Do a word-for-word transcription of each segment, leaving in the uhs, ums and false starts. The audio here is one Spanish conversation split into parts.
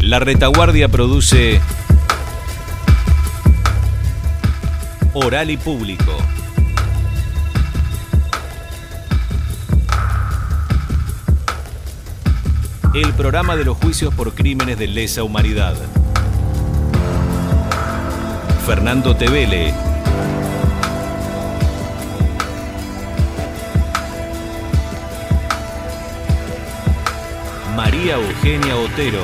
La Retaguardia produce Oral y Público. El programa de los juicios por crímenes de lesa humanidad. Fernando Tevele. María Eugenia Otero.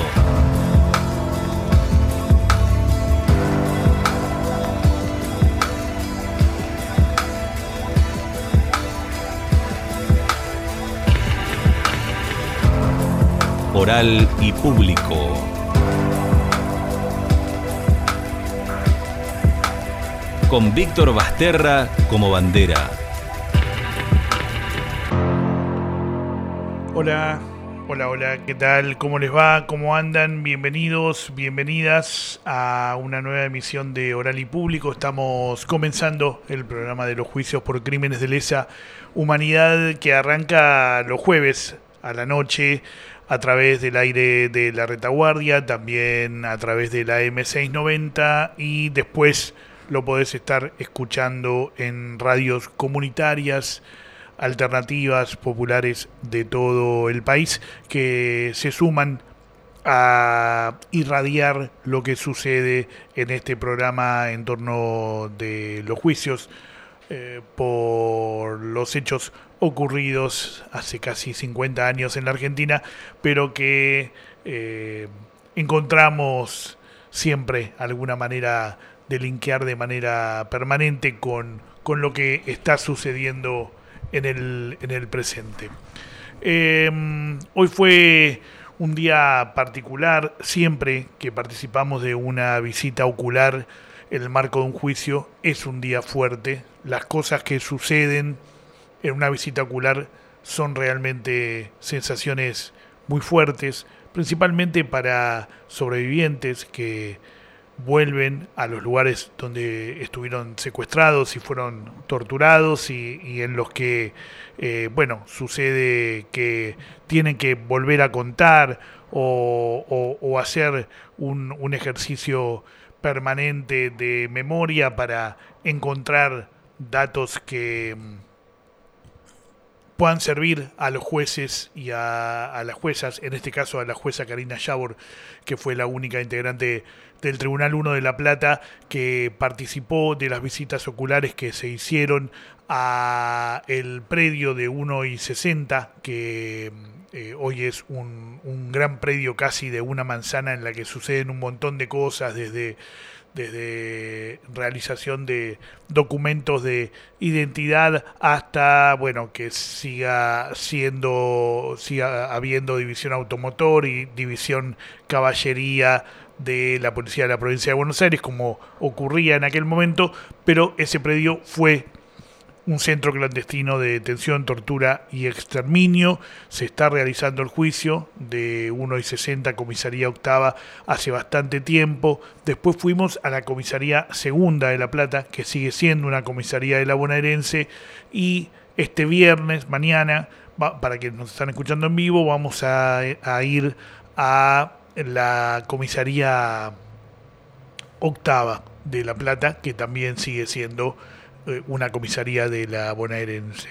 Oral y Público. Con Víctor Basterra como bandera. Hola, hola, hola, ¿qué tal? ¿Cómo les va? ¿Cómo andan? Bienvenidos, bienvenidas a una nueva emisión de Oral y Público. Estamos comenzando el programa de los juicios por crímenes de lesa humanidad que arranca los jueves a la noche a través del aire de La Retaguardia, también a través de la eme seiscientos noventa y después lo podés estar escuchando en radios comunitarias, alternativas, populares de todo el país que se suman a irradiar lo que sucede en este programa en torno de los juicios eh, por los hechos ocurridos hace casi cincuenta años en la Argentina, pero que eh, encontramos siempre alguna manera de linkear de manera permanente con, con lo que está sucediendo en el, en el presente. Eh, hoy fue un día particular. Siempre que participamos de una visita ocular en el marco de un juicio es un día fuerte. Las cosas que suceden en una visita ocular son realmente sensaciones muy fuertes, principalmente para sobrevivientes que vuelven a los lugares donde estuvieron secuestrados y fueron torturados y, y en los que, eh, bueno, sucede que tienen que volver a contar o, o, o hacer un, un ejercicio permanente de memoria para encontrar datos que puedan servir a los jueces y a, a las juezas, en este caso a la jueza Karina Yabor, que fue la única integrante del Tribunal uno de La Plata que participó de las visitas oculares que se hicieron a el predio de uno y sesenta, que eh, hoy es un, un gran predio casi de una manzana en la que suceden un montón de cosas, desde desde realización de documentos de identidad hasta, bueno, que siga siendo, siga habiendo división automotor y división caballería de la policía de la provincia de Buenos Aires, como ocurría en aquel momento, pero ese predio fue un centro clandestino de detención, tortura y exterminio. Se está realizando el juicio de uno y sesenta, comisaría octava, hace bastante tiempo. Después fuimos a la comisaría segunda de La Plata, que sigue siendo una comisaría de la bonaerense, y este viernes, mañana, va, para quienes nos están escuchando en vivo, vamos a, a ir a la comisaría octava de La Plata, que también sigue siendo una comisaría de la bonaerense.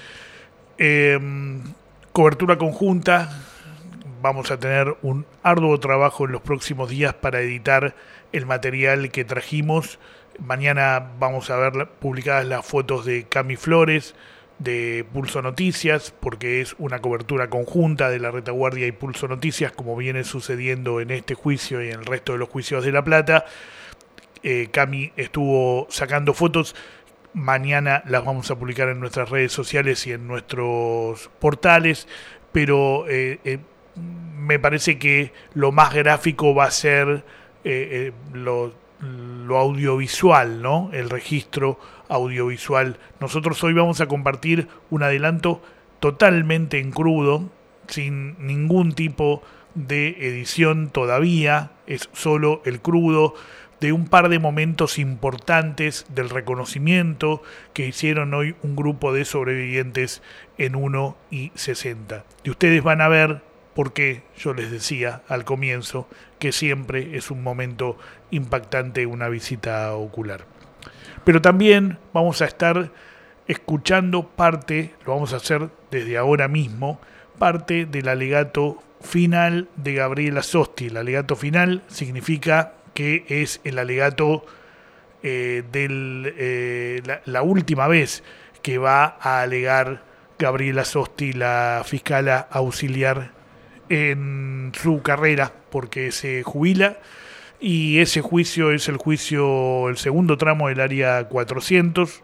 Eh, cobertura conjunta. Vamos a tener un arduo trabajo en los próximos días para editar el material que trajimos. Mañana vamos a ver publicadas las fotos de Cami Flores, de Pulso Noticias, porque es una cobertura conjunta de La Retaguardia y Pulso Noticias, como viene sucediendo en este juicio y en el resto de los juicios de La Plata. Eh, Cami estuvo sacando fotos. Mañana las vamos a publicar en nuestras redes sociales y en nuestros portales, pero eh, eh, me parece que lo más gráfico va a ser eh, eh, lo, lo audiovisual, ¿no? El registro audiovisual. Nosotros hoy vamos a compartir un adelanto totalmente en crudo, sin ningún tipo de edición todavía, es solo el crudo de un par de momentos importantes del reconocimiento que hicieron hoy un grupo de sobrevivientes en uno y sesenta. Y ustedes van a ver porque yo les decía al comienzo que siempre es un momento impactante una visita ocular. Pero también vamos a estar escuchando parte, lo vamos a hacer desde ahora mismo, parte del alegato final de Gabriela Sosti. El alegato final significa que es el alegato eh, de eh, la, la última vez que va a alegar Gabriela Sosti, la fiscala auxiliar, en su carrera, porque se jubila, y ese juicio es el juicio, el segundo tramo del área cuatrocientos,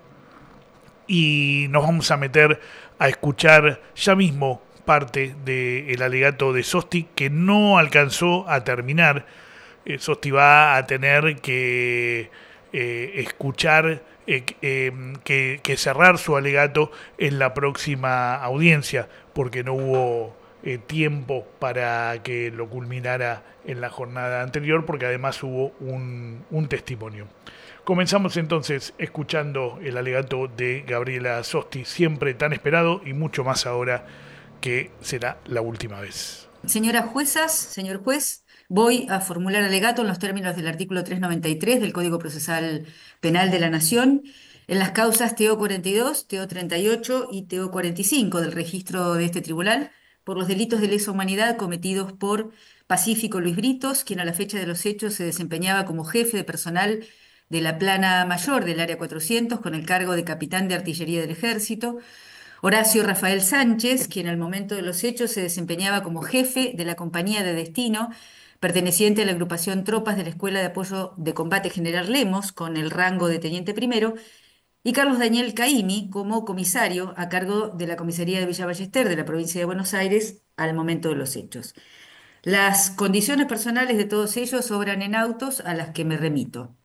y nos vamos a meter a escuchar ya mismo parte del alegato de Sosti, que no alcanzó a terminar. Eh, Sosti va a tener que eh, escuchar, eh, eh, que, que cerrar su alegato en la próxima audiencia, porque no hubo eh, tiempo para que lo culminara en la jornada anterior, porque además hubo un, un testimonio. Comenzamos entonces escuchando el alegato de Gabriela Sosti, siempre tan esperado y mucho más ahora que será la última vez. Señoras juezas, señor juez, voy a formular alegato en los términos del artículo trescientos noventa y tres del Código Procesal Penal de la Nación en las causas T O cuarenta y dos, T O treinta y ocho y T O cuarenta y cinco del registro de este tribunal por los delitos de lesa humanidad cometidos por Pacífico Luis Britos, quien a la fecha de los hechos se desempeñaba como jefe de personal de la plana mayor del área cuatrocientos con el cargo de capitán de artillería del ejército; Horacio Rafael Sánchez, quien al momento de los hechos se desempeñaba como jefe de la compañía de destino perteneciente a la agrupación Tropas de la Escuela de Apoyo de Combate General Lemos, con el rango de teniente primero; y Carlos Daniel Caimi como comisario a cargo de la comisaría de Villa Ballester de la provincia de Buenos Aires al momento de los hechos. Las condiciones personales de todos ellos obran en autos a las que me remito.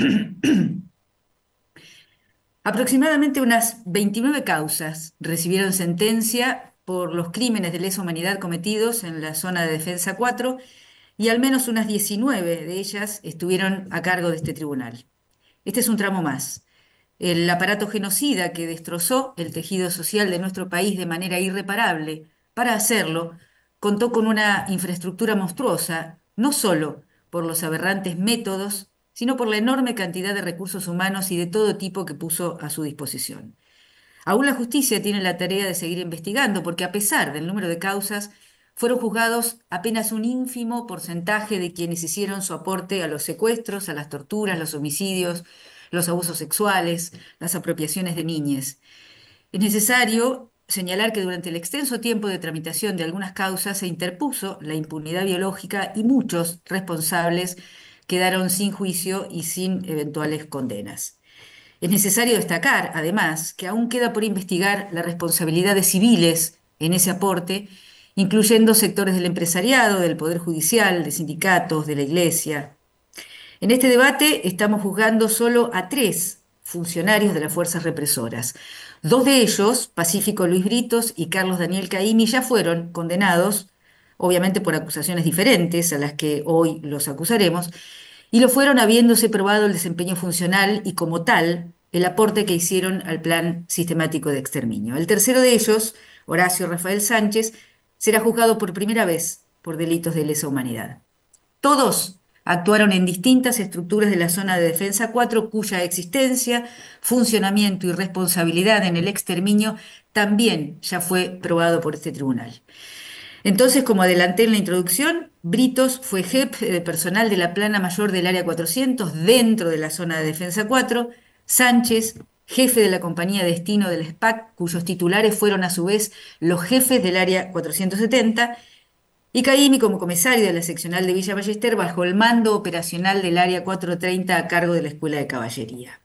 Aproximadamente unas veintinueve causas recibieron sentencia por los crímenes de lesa humanidad cometidos en la zona de defensa cuatro, y al menos unas diecinueve de ellas estuvieron a cargo de este tribunal. Este es un tramo más. El aparato genocida que destrozó el tejido social de nuestro país de manera irreparable, para hacerlo, contó con una infraestructura monstruosa, no solo por los aberrantes métodos, sino por la enorme cantidad de recursos humanos y de todo tipo que puso a su disposición. Aún la justicia tiene la tarea de seguir investigando, porque a pesar del número de causas, fueron juzgados apenas un ínfimo porcentaje de quienes hicieron su aporte a los secuestros, a las torturas, los homicidios, los abusos sexuales, las apropiaciones de niñas. Es necesario señalar que durante el extenso tiempo de tramitación de algunas causas se interpuso la impunidad biológica y muchos responsables quedaron sin juicio y sin eventuales condenas. Es necesario destacar, además, que aún queda por investigar la responsabilidad de civiles en ese aporte, incluyendo sectores del empresariado, del Poder Judicial, de sindicatos, de la Iglesia. En este debate estamos juzgando solo a tres funcionarios de las fuerzas represoras. Dos de ellos, Pacífico Luis Britos y Carlos Daniel Caimi, ya fueron condenados, obviamente por acusaciones diferentes a las que hoy los acusaremos, y lo fueron habiéndose probado el desempeño funcional y, como tal, el aporte que hicieron al plan sistemático de exterminio. El tercero de ellos, Horacio Rafael Sánchez, será juzgado por primera vez por delitos de lesa humanidad. Todos actuaron en distintas estructuras de la zona de defensa cuatro, cuya existencia, funcionamiento y responsabilidad en el exterminio también ya fue probado por este tribunal. Entonces, como adelanté en la introducción, Britos fue jefe de personal de la plana mayor del área cuatrocientos dentro de la zona de defensa cuatro, Sánchez, jefe de la compañía de destino del S P A C, cuyos titulares fueron a su vez los jefes del área cuatrocientos setenta, y Caimi como comisario de la seccional de Villa Ballester bajo el mando operacional del área cuatrocientos treinta a cargo de la Escuela de Caballería.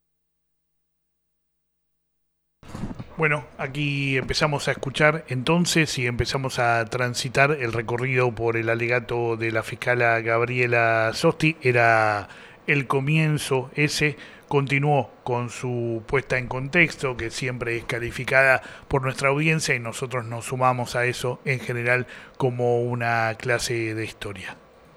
Bueno, aquí empezamos a escuchar entonces y empezamos a transitar el recorrido por el alegato de la fiscala Gabriela Sosti. Era el comienzo ese, continuó con su puesta en contexto, que siempre es calificada por nuestra audiencia y nosotros nos sumamos a eso en general como una clase de historia.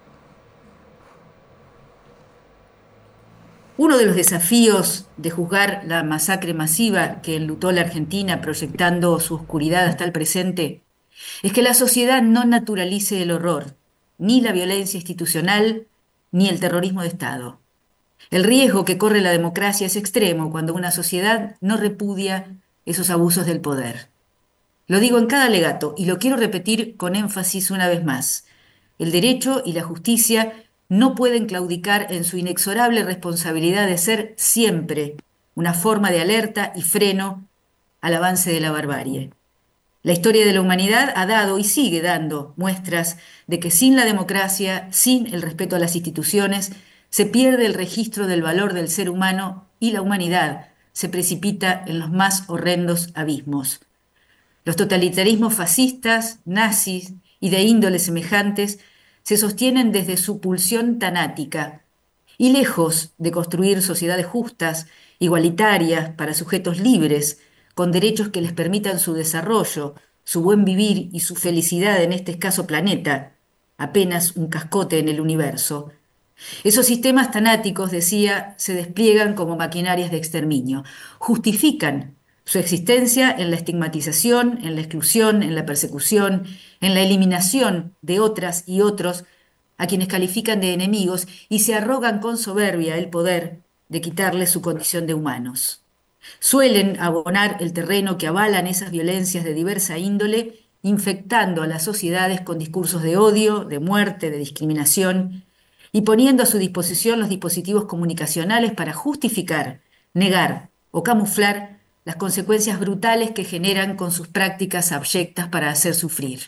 Uno de los desafíos de juzgar la masacre masiva que enlutó la Argentina proyectando su oscuridad hasta el presente es que la sociedad no naturalice el horror, ni la violencia institucional, ni el terrorismo de Estado. El riesgo que corre la democracia es extremo cuando una sociedad no repudia esos abusos del poder. Lo digo en cada alegato y lo quiero repetir con énfasis una vez más. El derecho y la justicia no pueden claudicar en su inexorable responsabilidad de ser siempre una forma de alerta y freno al avance de la barbarie. La historia de la humanidad ha dado y sigue dando muestras de que sin la democracia, sin el respeto a las instituciones, se pierde el registro del valor del ser humano y la humanidad se precipita en los más horrendos abismos. Los totalitarismos fascistas, nazis y de índoles semejantes se sostienen desde su pulsión tanática y lejos de construir sociedades justas, igualitarias, para sujetos libres, con derechos que les permitan su desarrollo, su buen vivir y su felicidad en este escaso planeta, apenas un cascote en el universo. Esos sistemas tanáticos, decía, se despliegan como maquinarias de exterminio, justifican su existencia en la estigmatización, en la exclusión, en la persecución, en la eliminación de otras y otros a quienes califican de enemigos y se arrogan con soberbia el poder de quitarles su condición de humanos. Suelen abonar el terreno que avalan esas violencias de diversa índole, infectando a las sociedades con discursos de odio, de muerte, de discriminación, y poniendo a su disposición los dispositivos comunicacionales para justificar, negar o camuflar las consecuencias brutales que generan con sus prácticas abyectas para hacer sufrir.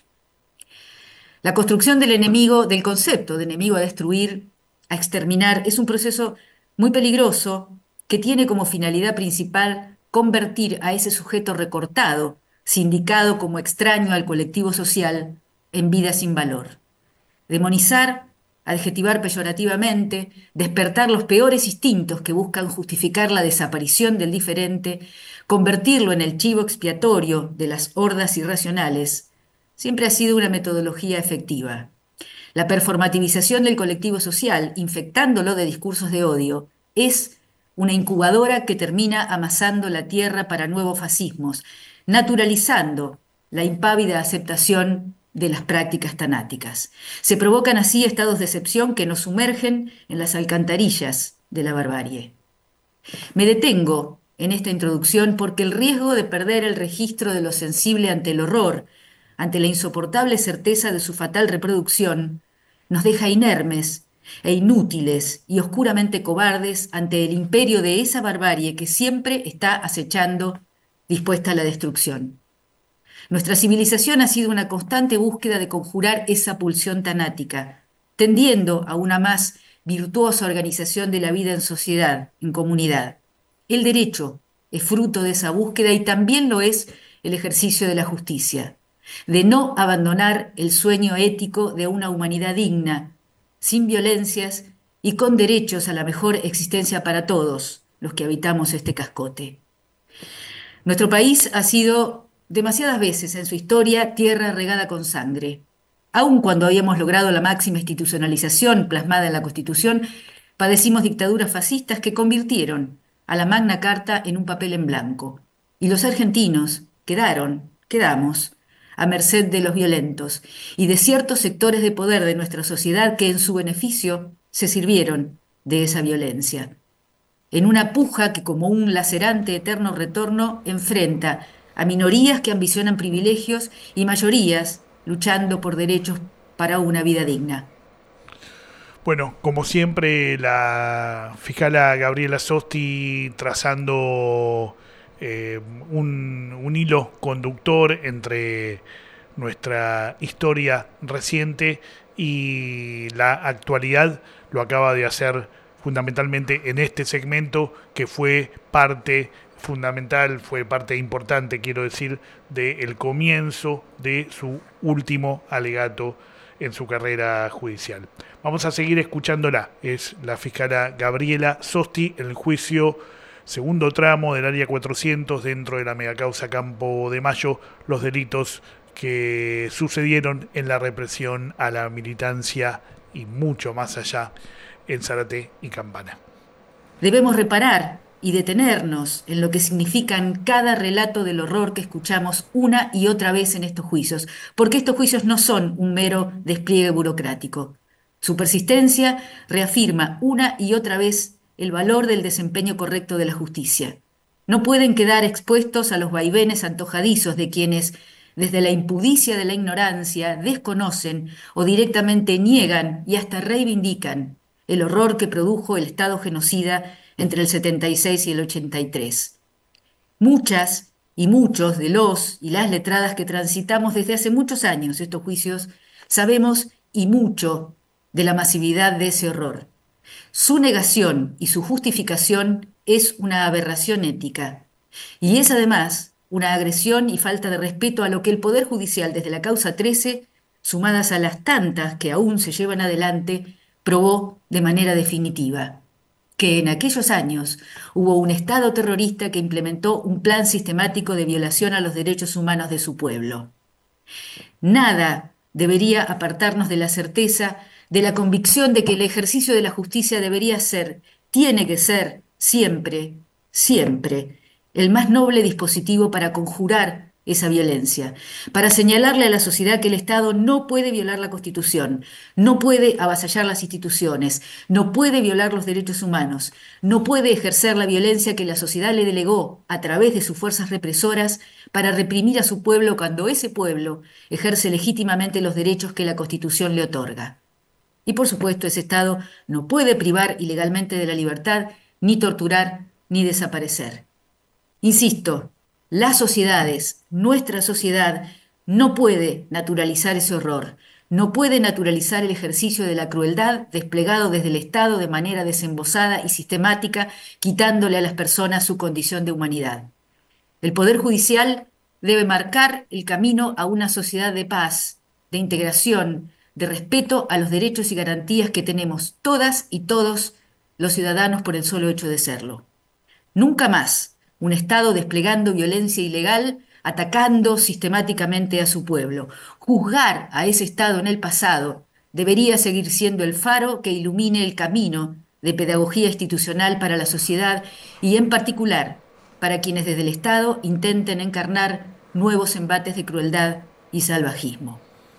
La construcción del enemigo, del concepto de enemigo a destruir, a exterminar, es un proceso muy peligroso que tiene como finalidad principal convertir a ese sujeto recortado, sindicado como extraño al colectivo social, en vida sin valor. Demonizar, adjetivar peyorativamente, despertar los peores instintos que buscan justificar la desaparición del diferente, convertirlo en el chivo expiatorio de las hordas irracionales, siempre ha sido una metodología efectiva. La performativización del colectivo social, infectándolo de discursos de odio, es una incubadora que termina amasando la tierra para nuevos fascismos, naturalizando la impávida aceptación de las prácticas tanáticas. Se provocan así estados de excepción que nos sumergen en las alcantarillas de la barbarie. Me detengo en esta introducción porque el riesgo de perder el registro de lo sensible ante el horror, ante la insoportable certeza de su fatal reproducción, nos deja inermes e inútiles y oscuramente cobardes ante el imperio de esa barbarie que siempre está acechando, dispuesta a la destrucción. Nuestra civilización ha sido una constante búsqueda de conjurar esa pulsión tanática, tendiendo a una más virtuosa organización de la vida en sociedad, en comunidad. El derecho es fruto de esa búsqueda y también lo es el ejercicio de la justicia, de no abandonar el sueño ético de una humanidad digna, sin violencias y con derechos a la mejor existencia para todos los que habitamos este cascote. Nuestro país ha sido demasiadas veces en su historia tierra regada con sangre. Aun cuando habíamos logrado la máxima institucionalización plasmada en la Constitución, padecimos dictaduras fascistas que convirtieron a la Magna Carta en un papel en blanco. Y los argentinos quedaron, quedamos, a merced de los violentos y de ciertos sectores de poder de nuestra sociedad que en su beneficio se sirvieron de esa violencia. En una puja que como un lacerante eterno retorno enfrenta a minorías que ambicionan privilegios y mayorías luchando por derechos para una vida digna. Bueno, como siempre, la fiscala Gabriela Sosti trazando eh, un, un hilo conductor entre nuestra historia reciente y la actualidad, lo acaba de hacer fundamentalmente en este segmento que fue parte fundamental, fue parte importante, quiero decir, del comienzo de su último alegato en su carrera judicial. Vamos a seguir escuchándola. Es la fiscala Gabriela Sosti en el juicio segundo tramo del área cuatrocientos dentro de la megacausa Campo de Mayo, los delitos que sucedieron en la represión a la militancia y mucho más allá en Zárate y Campana. Debemos reparar y detenernos en lo que significan cada relato del horror que escuchamos una y otra vez en estos juicios, porque estos juicios no son un mero despliegue burocrático. Su persistencia reafirma una y otra vez el valor del desempeño correcto de la justicia. No pueden quedar expuestos a los vaivenes antojadizos de quienes, desde la impudicia de la ignorancia, desconocen o directamente niegan y hasta reivindican el horror que produjo el Estado genocida entre el setenta y seis y el ochenta y tres. Muchas y muchos de los y las letradas que transitamos desde hace muchos años estos juicios sabemos y mucho de la masividad de ese horror. Su negación y su justificación es una aberración ética y es además una agresión y falta de respeto a lo que el Poder Judicial desde la causa trece, sumadas a las tantas que aún se llevan adelante, probó de manera definitiva que en aquellos años hubo un Estado terrorista que implementó un plan sistemático de violación a los derechos humanos de su pueblo. Nada debería apartarnos de la certeza, de la convicción de que el ejercicio de la justicia debería ser, tiene que ser, siempre, siempre, el más noble dispositivo para conjurar esa violencia, para señalarle a la sociedad que el Estado no puede violar la Constitución, no puede avasallar las instituciones, no puede violar los derechos humanos, no puede ejercer la violencia que la sociedad le delegó a través de sus fuerzas represoras para reprimir a su pueblo cuando ese pueblo ejerce legítimamente los derechos que la Constitución le otorga. Y por supuesto, ese Estado no puede privar ilegalmente de la libertad, ni torturar, ni desaparecer. Insisto, las sociedades, nuestra sociedad, no puede naturalizar ese horror, no puede naturalizar el ejercicio de la crueldad desplegado desde el Estado de manera desembosada y sistemática, quitándole a las personas su condición de humanidad. El Poder Judicial debe marcar el camino a una sociedad de paz, de integración, de respeto a los derechos y garantías que tenemos todas y todos los ciudadanos por el solo hecho de serlo. Nunca más un Estado desplegando violencia ilegal, atacando sistemáticamente a su pueblo. Juzgar a ese Estado en el pasado debería seguir siendo el faro que ilumine el camino de pedagogía institucional para la sociedad y en particular para quienes desde el Estado intenten encarnar nuevos embates de crueldad y salvajismo.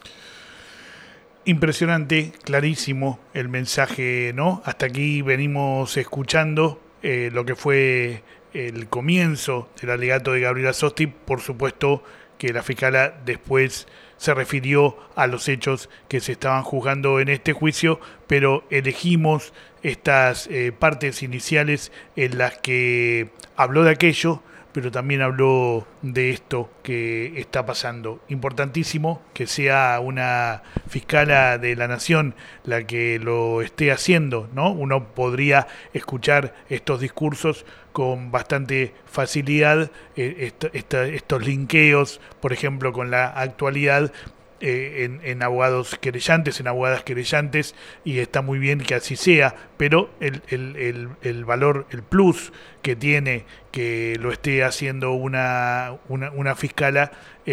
Impresionante, clarísimo el mensaje, ¿no? Hasta aquí venimos escuchando eh, lo que fue el comienzo del alegato de Gabriela Sosti. Por supuesto que la fiscala después se refirió a los hechos que se estaban juzgando en este juicio, pero elegimos estas eh, partes iniciales en las que habló de aquello, pero también habló de esto que está pasando. Importantísimo que sea una fiscala de la Nación la que lo esté haciendo, ¿no? Uno podría escuchar estos discursos con bastante facilidad, eh, esta, esta, estos linkeos, por ejemplo, con la actualidad, eh, en, en abogados querellantes, en abogadas querellantes, y está muy bien que así sea, pero el, el, el, el valor, el plus que tiene que lo esté haciendo una, una, una fiscala,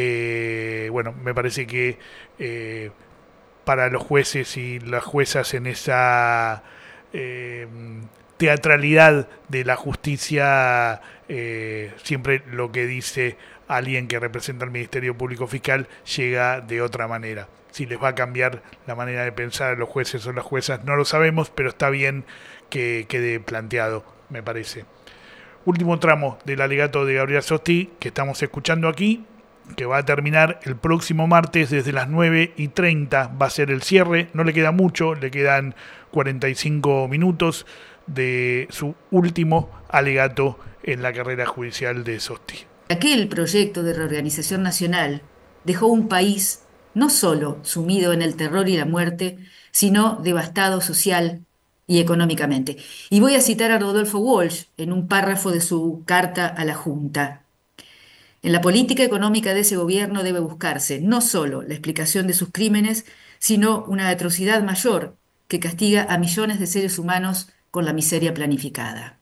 eh, bueno, me parece que eh, para los jueces y las juezas en esa eh, teatralidad de la justicia, eh, siempre lo que dice alguien que representa al Ministerio Público Fiscal llega de otra manera. Si les va a cambiar la manera de pensar a los jueces o las juezas no lo sabemos, pero está bien que quede planteado, me parece. Último tramo del alegato de Gabriela Sosti que estamos escuchando aquí, que va a terminar el próximo martes desde las nueve y treinta, va a ser el cierre, no le queda mucho, le quedan cuarenta y cinco minutos de su último alegato en la carrera judicial de Sosti. Aquel proyecto de reorganización nacional dejó un país no solo sumido en el terror y la muerte, sino devastado social y económicamente. Y voy a citar a Rodolfo Walsh en un párrafo de su carta a la Junta. En la política económica de ese gobierno debe buscarse no solo la explicación de sus crímenes, sino una atrocidad mayor que castiga a millones de seres humanos con la miseria planificada.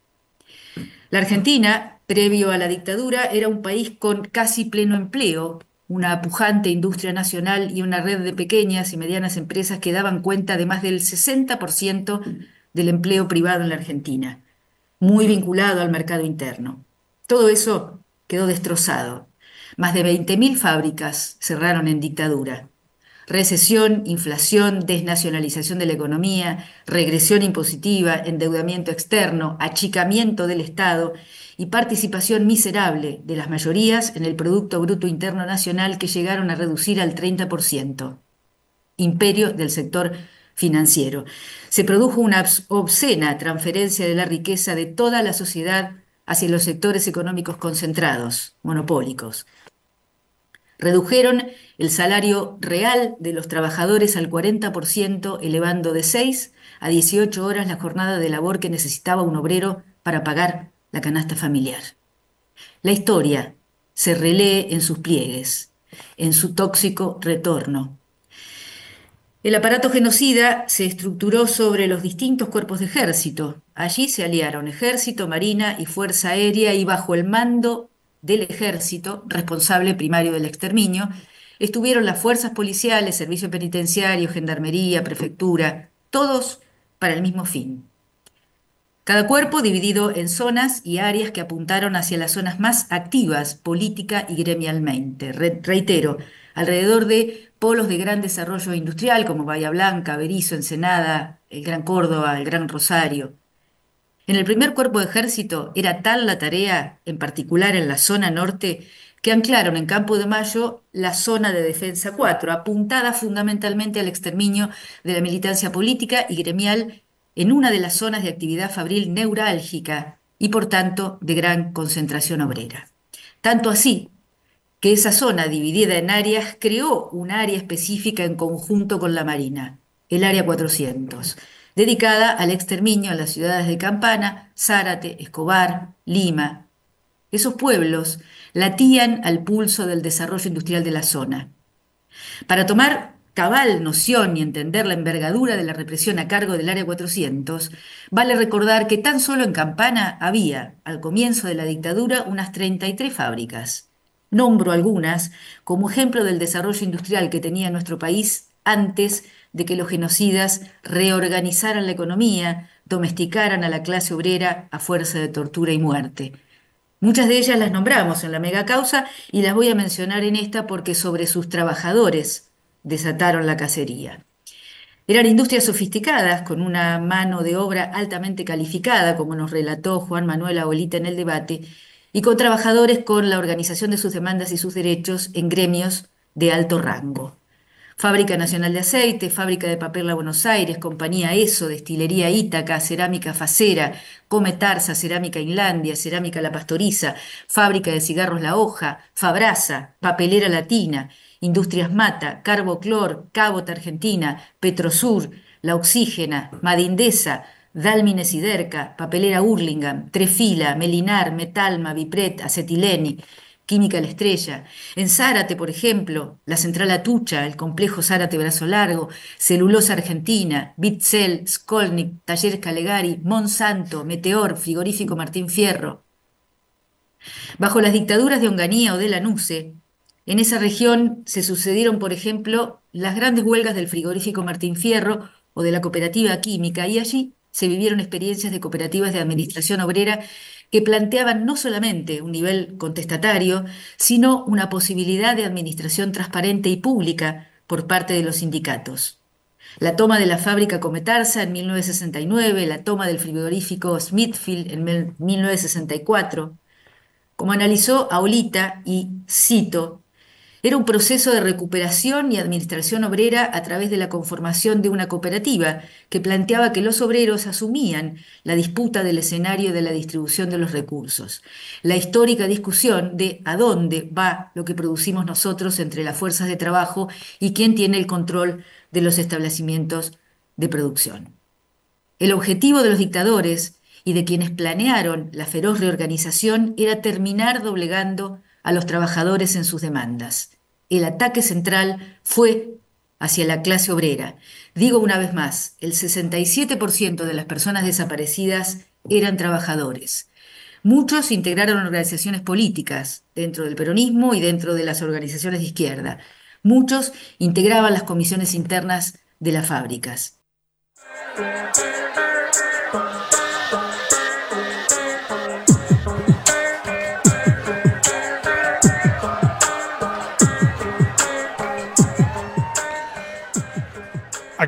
La Argentina, previo a la dictadura, era un país con casi pleno empleo, una pujante industria nacional y una red de pequeñas y medianas empresas que daban cuenta de más del sesenta por ciento del empleo privado en la Argentina. muy vinculado al mercado interno. Todo eso quedó destrozado. Más de veinte mil fábricas cerraron en dictadura. Recesión, inflación, desnacionalización de la economía, regresión impositiva, endeudamiento externo, achicamiento del Estado y participación miserable de las mayorías en el Producto Bruto Interno Nacional que llegaron a reducir al treinta por ciento. Imperio del sector financiero. Se produjo una obscena transferencia de la riqueza de toda la sociedad hacia los sectores económicos concentrados, monopólicos. Redujeron el salario real de los trabajadores al cuarenta por ciento, elevando de seis a dieciocho horas la jornada de labor que necesitaba un obrero para pagar la canasta familiar. La historia se relee en sus pliegues, en su tóxico retorno. El aparato genocida se estructuró sobre los distintos cuerpos de ejército. Allí se aliaron ejército, marina y fuerza aérea y bajo el mando del ejército, responsable primario del exterminio, estuvieron las fuerzas policiales, servicio penitenciario, gendarmería, prefectura, todos para el mismo fin. Cada cuerpo dividido en zonas y áreas que apuntaron hacia las zonas más activas política y gremialmente. Re- reitero, alrededor de polos de gran desarrollo industrial como Bahía Blanca, Berisso, Ensenada, el Gran Córdoba, el Gran Rosario. En el primer cuerpo de ejército era tal la tarea, en particular en la zona norte, que anclaron en Campo de Mayo la zona de defensa cuatro, apuntada fundamentalmente al exterminio de la militancia política y gremial en una de las zonas de actividad fabril neurálgica y por tanto de gran concentración obrera. Tanto así que esa zona dividida en áreas creó un área específica en conjunto con la Marina, el Área cuatrocientos, dedicada al exterminio en las ciudades de Campana, Zárate, Escobar, Lima. Esos pueblos latían al pulso del desarrollo industrial de la zona. Para tomar cabal noción y entender la envergadura de la represión a cargo del Área cuatrocientos, vale recordar que tan solo en Campana había, al comienzo de la dictadura, unas treinta y tres fábricas. Nombro algunas como ejemplo del desarrollo industrial que tenía nuestro país antes de que los genocidas reorganizaran la economía, domesticaran a la clase obrera a fuerza de tortura y muerte. Muchas de ellas las nombramos en la megacausa y las voy a mencionar en esta porque sobre sus trabajadores desataron la cacería. Eran industrias sofisticadas, con una mano de obra altamente calificada, como nos relató Juan Manuel Abuelita en el debate, y con trabajadores con la organización de sus demandas y sus derechos en gremios de alto rango. Fábrica Nacional de Aceite, Fábrica de Papel La Buenos Aires, Compañía ESO, Destilería Ítaca, Cerámica Facera, Come Tarza, Cerámica Inlandia, Cerámica La Pastoriza, Fábrica de Cigarros La Hoja, Fabrasa, Papelera Latina, Industrias Mata, Carboclor, Cabot Argentina, Petrosur, La Oxígena, Madindesa, Dálmines y Derca, Papelera Hurlingham, Trefila, Melinar, Metalma, Vipret, Acetileni, Química La Estrella. En Zárate, por ejemplo, la Central Atucha, el Complejo Zárate Brazo Largo, Celulosa Argentina, Bitzel, Skolnik, Talleres Calegari, Monsanto, Meteor, Frigorífico Martín Fierro. Bajo las dictaduras de Onganía o de Lanuse, en esa región se sucedieron, por ejemplo, las grandes huelgas del Frigorífico Martín Fierro o de la Cooperativa Química, y allí se vivieron experiencias de cooperativas de administración obrera que planteaban no solamente un nivel contestatario, sino una posibilidad de administración transparente y pública por parte de los sindicatos. La toma de la fábrica Cometarza en mil novecientos sesenta y nueve, la toma del frigorífico Smithfield en mil novecientos sesenta y cuatro, como analizó Aulita, y cito, era un proceso de recuperación y administración obrera a través de la conformación de una cooperativa que planteaba que los obreros asumían la disputa del escenario de la distribución de los recursos. La histórica discusión de a dónde va lo que producimos nosotros entre las fuerzas de trabajo y quién tiene el control de los establecimientos de producción. El objetivo de los dictadores y de quienes planearon la feroz reorganización era terminar doblegando a los trabajadores en sus demandas. El ataque central fue hacia la clase obrera. Digo una vez más, el sesenta y siete por ciento de las personas desaparecidas eran trabajadores. Muchos integraron organizaciones políticas dentro del peronismo y dentro de las organizaciones de izquierda. Muchos integraban las comisiones internas de las fábricas.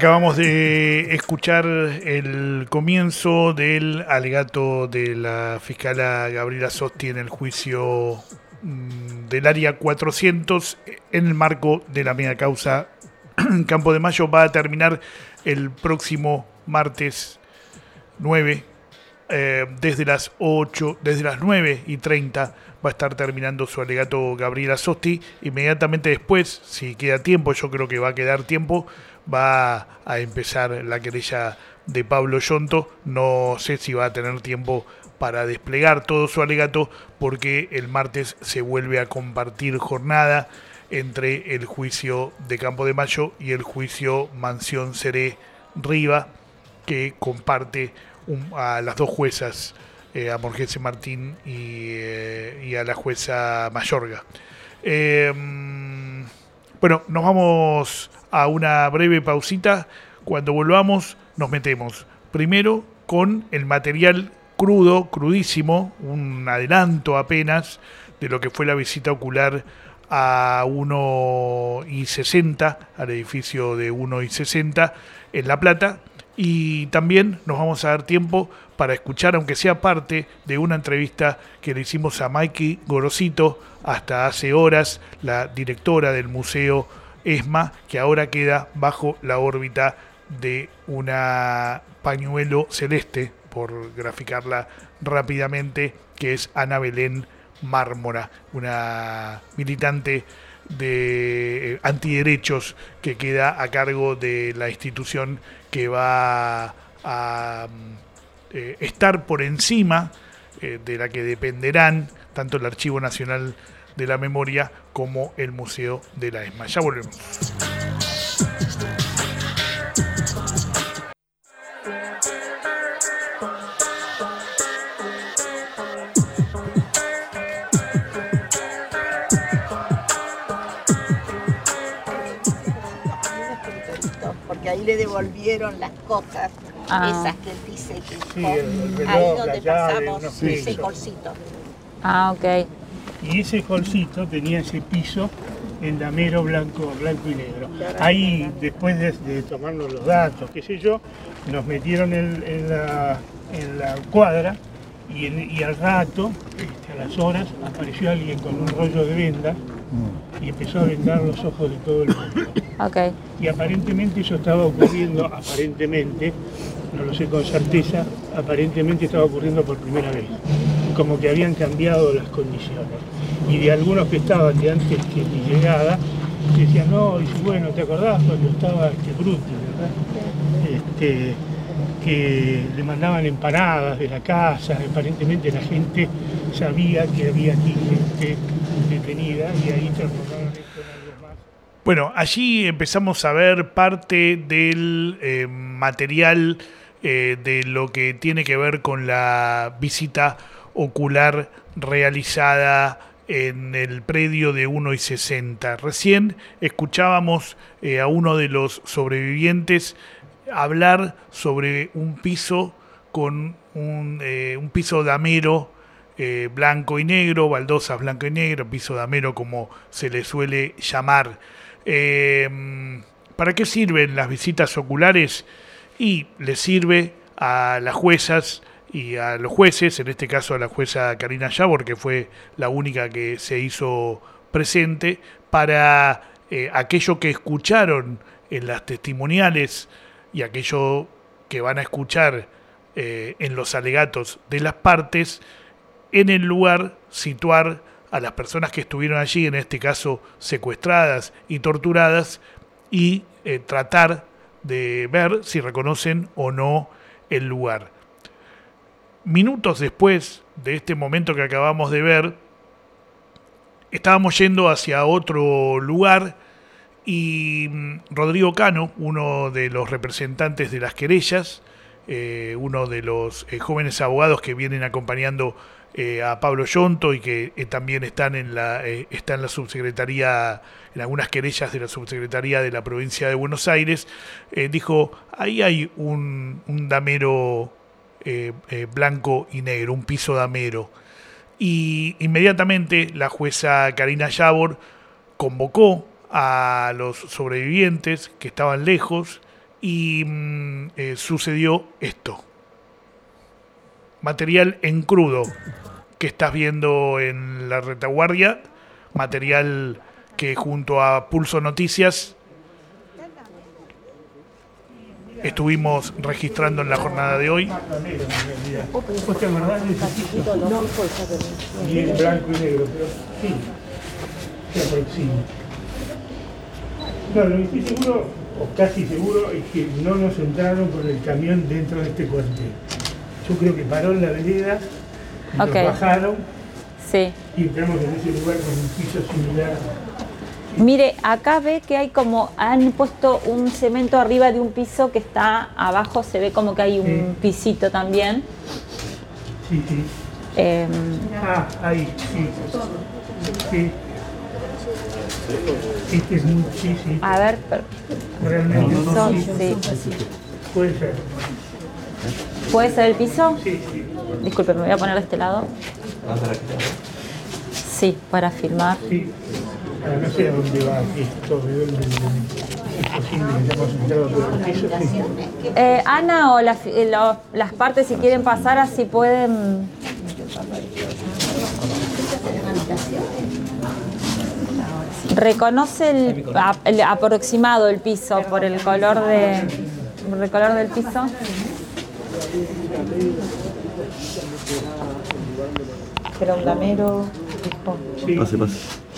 Acabamos de escuchar el comienzo del alegato de la fiscala Gabriela Sosti en el juicio mmm, del área cuatrocientos en el marco de la media causa Campo de Mayo. Va a terminar el próximo martes nueve, eh, desde las ocho, desde las nueve y treinta va a estar terminando su alegato Gabriela Sosti. Inmediatamente después, si queda tiempo, yo creo que va a quedar tiempo, va a empezar la querella de Pablo Yonto. No sé si va a tener tiempo para desplegar todo su alegato, porque el martes se vuelve a compartir jornada entre el juicio de Campo de Mayo y el juicio Mansión Seré Riva, que comparte un, a las dos juezas, eh, a Morgese Martín y, eh, y a la jueza Mayorga. Eh, bueno, nos vamos a una breve pausita. Cuando volvamos nos metemos primero con el material crudo, crudísimo, un adelanto apenas de lo que fue la visita ocular a uno y sesenta, al edificio de uno y sesenta en La Plata, y también nos vamos a dar tiempo para escuchar, aunque sea parte de una entrevista que le hicimos a Maiki Gorosito hasta hace horas, la directora del Museo ESMA, que ahora queda bajo la órbita de una pañuelo celeste, por graficarla rápidamente, que es Ana Belén Mármora, una militante de antiderechos que queda a cargo de la institución que va a eh, estar por encima, eh, de la que dependerán tanto el Archivo Nacional de la Memoria como el Museo de la ESMA. Ya volvemos. Porque ahí le devolvieron las cosas, ah. esas que él dice que sí, el reloj, ahí donde pasamos de ese holcito. Ah, ok. Y ese holcito tenía ese piso en damero blanco, blanco y negro. Ahí, después de, de tomarnos los datos, qué sé yo, nos metieron en, en, la, en la cuadra y, en, y al rato, este, a las horas, apareció alguien con un rollo de venda y empezó a vendar los ojos de todo el mundo. Okay. Y aparentemente eso estaba ocurriendo, aparentemente, no lo sé con certeza, aparentemente estaba ocurriendo por primera vez. Como que habían cambiado las condiciones. Y de algunos que estaban de antes que mi llegada, decían, no, dice, bueno, ¿te acordás cuando estaba este Bruti, verdad? Este, que le mandaban empanadas de la casa, aparentemente la gente sabía que había aquí gente detenida y ahí transformaron esto en algo más. Bueno, allí empezamos a ver parte del eh, material eh, de lo que tiene que ver con la visita ocular realizada en el predio de uno y sesenta. Recién escuchábamos eh, a uno de los sobrevivientes hablar sobre un piso con un, eh, un piso damero eh, blanco y negro, baldosas blanco y negro, piso damero como se le suele llamar. Eh, ¿Para qué sirven las visitas oculares? Y les sirve a las juezas y a los jueces, en este caso a la jueza Karina Yabor, que fue la única que se hizo presente, para eh, aquello que escucharon en las testimoniales y aquello que van a escuchar eh, en los alegatos de las partes, en el lugar situar a las personas que estuvieron allí, en este caso secuestradas y torturadas, y eh, tratar de ver si reconocen o no el lugar. Minutos después de este momento que acabamos de ver, estábamos yendo hacia otro lugar y Rodrigo Cano, uno de los representantes de las querellas, eh, uno de los eh, jóvenes abogados que vienen acompañando eh, a Pablo Yonto y que eh, también están en la eh, está en la subsecretaría, en algunas querellas de la subsecretaría de la provincia de Buenos Aires, eh, dijo, ahí hay un, un damero eh, eh, blanco y negro, un piso damero. Y inmediatamente la jueza Karina Yabor convocó a los sobrevivientes que estaban lejos y mm, eh, sucedió esto. Material en crudo que estás viendo en la retaguardia, material que junto a Pulso Noticias estuvimos registrando en la jornada de hoy. ¿Vos te acordás de ese piso? No, y en blanco y negro, pero sí, se aproxima. No, lo que estoy seguro, o casi seguro, es que no nos entraron con el camión dentro de este cuartel. Yo creo que paró en la vereda, y okay. Nos bajaron, sí. Y entramos en ese lugar con un piso similar. Mire, acá ve que hay como, han puesto un cemento arriba de un piso que está abajo, se ve como que hay un sí. pisito también. Sí, sí. Eh, ah, ahí, sí. Sí. Este es muy, sí, sí. A ver, pero... Realmente no, no, sí. sí. Puede ser. ¿Puede ser el piso? Sí, sí. Disculpe, me voy a poner de este lado. Sí, para filmar. Sí. Ahora no sé a dónde va esto, de dónde es posible que hayamos entrado por el piso. Sí. Eh, Ana o la, lo, las partes, si quieren pasar, así pueden... ¿Reconoce el, el aproximado del piso por el color de por el color del piso? Pero un gamero dijo. Sí. Pase, pase.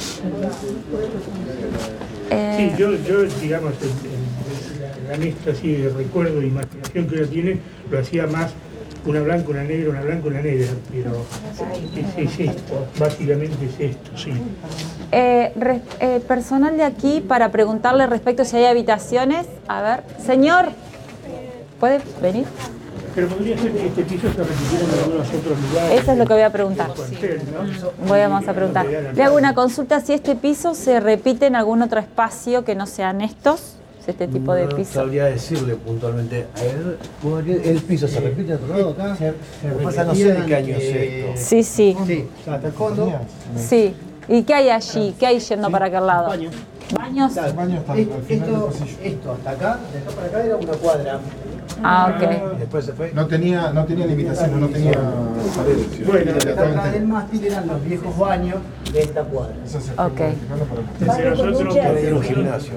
Eh, sí, yo, yo digamos, el, el, la, la mezcla así de recuerdo e imaginación que ella tiene, lo hacía más una blanca, una negra, una blanca, una negra, pero es, es esto, básicamente es esto, sí. Eh, re, eh, personal de aquí para preguntarle respecto si hay habitaciones. A ver, señor, ¿puede venir? Pero podría ser que este piso se repitiera en algunos otros lugares. Eso es lo que voy a preguntar. Cuartel, ¿no? Voy a, vamos a preguntar. Le hago una consulta si este piso se repite en algún otro espacio que no sean estos, este tipo no, de no piso. sabría decirle puntualmente. A él, ¿el piso se repite a otro lado acá? Se, se pasa, no sé de qué año es esto. Sí, sí. Sí, hasta el fondo. Sí. ¿Y qué hay allí? ¿Qué hay yendo sí. para aquel lado? Baños. ¿Baños? Claro, baños está esto, al final esto, esto hasta acá, de acá para acá era una cuadra. Ah, ok. Después se fue. No tenía, no tenía limitación, no tenía paredes. Bueno, acá del mástil eran los viejos baños de esta cuadra. Eso se ok. Desde nosotros era un gimnasio.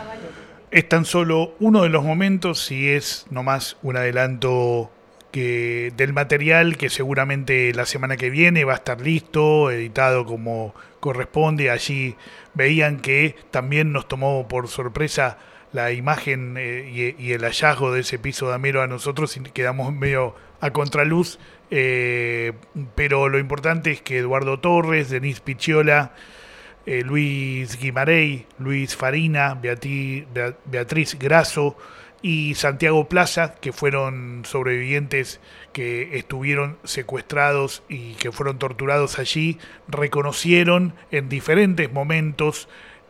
Es tan solo uno de los momentos y es nomás un adelanto que del material que seguramente la semana que viene va a estar listo, editado como corresponde. Allí veían que también nos tomó por sorpresa la imagen eh, y, y el hallazgo de ese piso de Amero a nosotros y quedamos medio a contraluz, eh, pero lo importante es que Eduardo Torres, Denise Picciola, eh, Luis Guimarey, Luis Farina, Beatí, Beatriz Grasso y Santiago Plaza, que fueron sobrevivientes que estuvieron secuestrados y que fueron torturados allí, reconocieron en diferentes momentos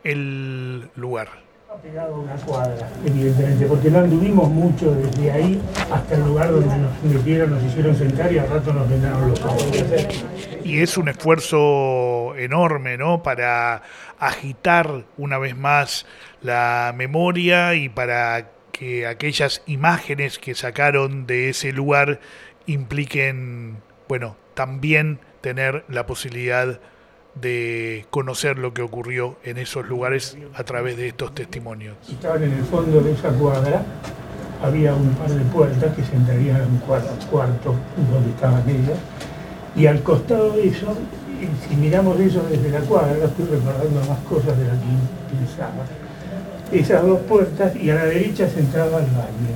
el lugar. Pegado a una cuadra, evidentemente, porque no anduvimos mucho desde ahí hasta el lugar donde nos metieron, nos hicieron sentar y al rato nos vendaron los ojos. Y es un esfuerzo enorme, ¿no?, para agitar una vez más la memoria y para que aquellas imágenes que sacaron de ese lugar impliquen, bueno, también tener la posibilidad de conocer lo que ocurrió en esos lugares a través de estos testimonios. Estaban en el fondo de esa cuadra, había un par de puertas que se entrarían a un cuarto, cuarto donde estaban ellas, y al costado de eso, si miramos eso desde la cuadra, estoy recordando más cosas de las que pensaba. Esas dos puertas y a la derecha se entraba al baño,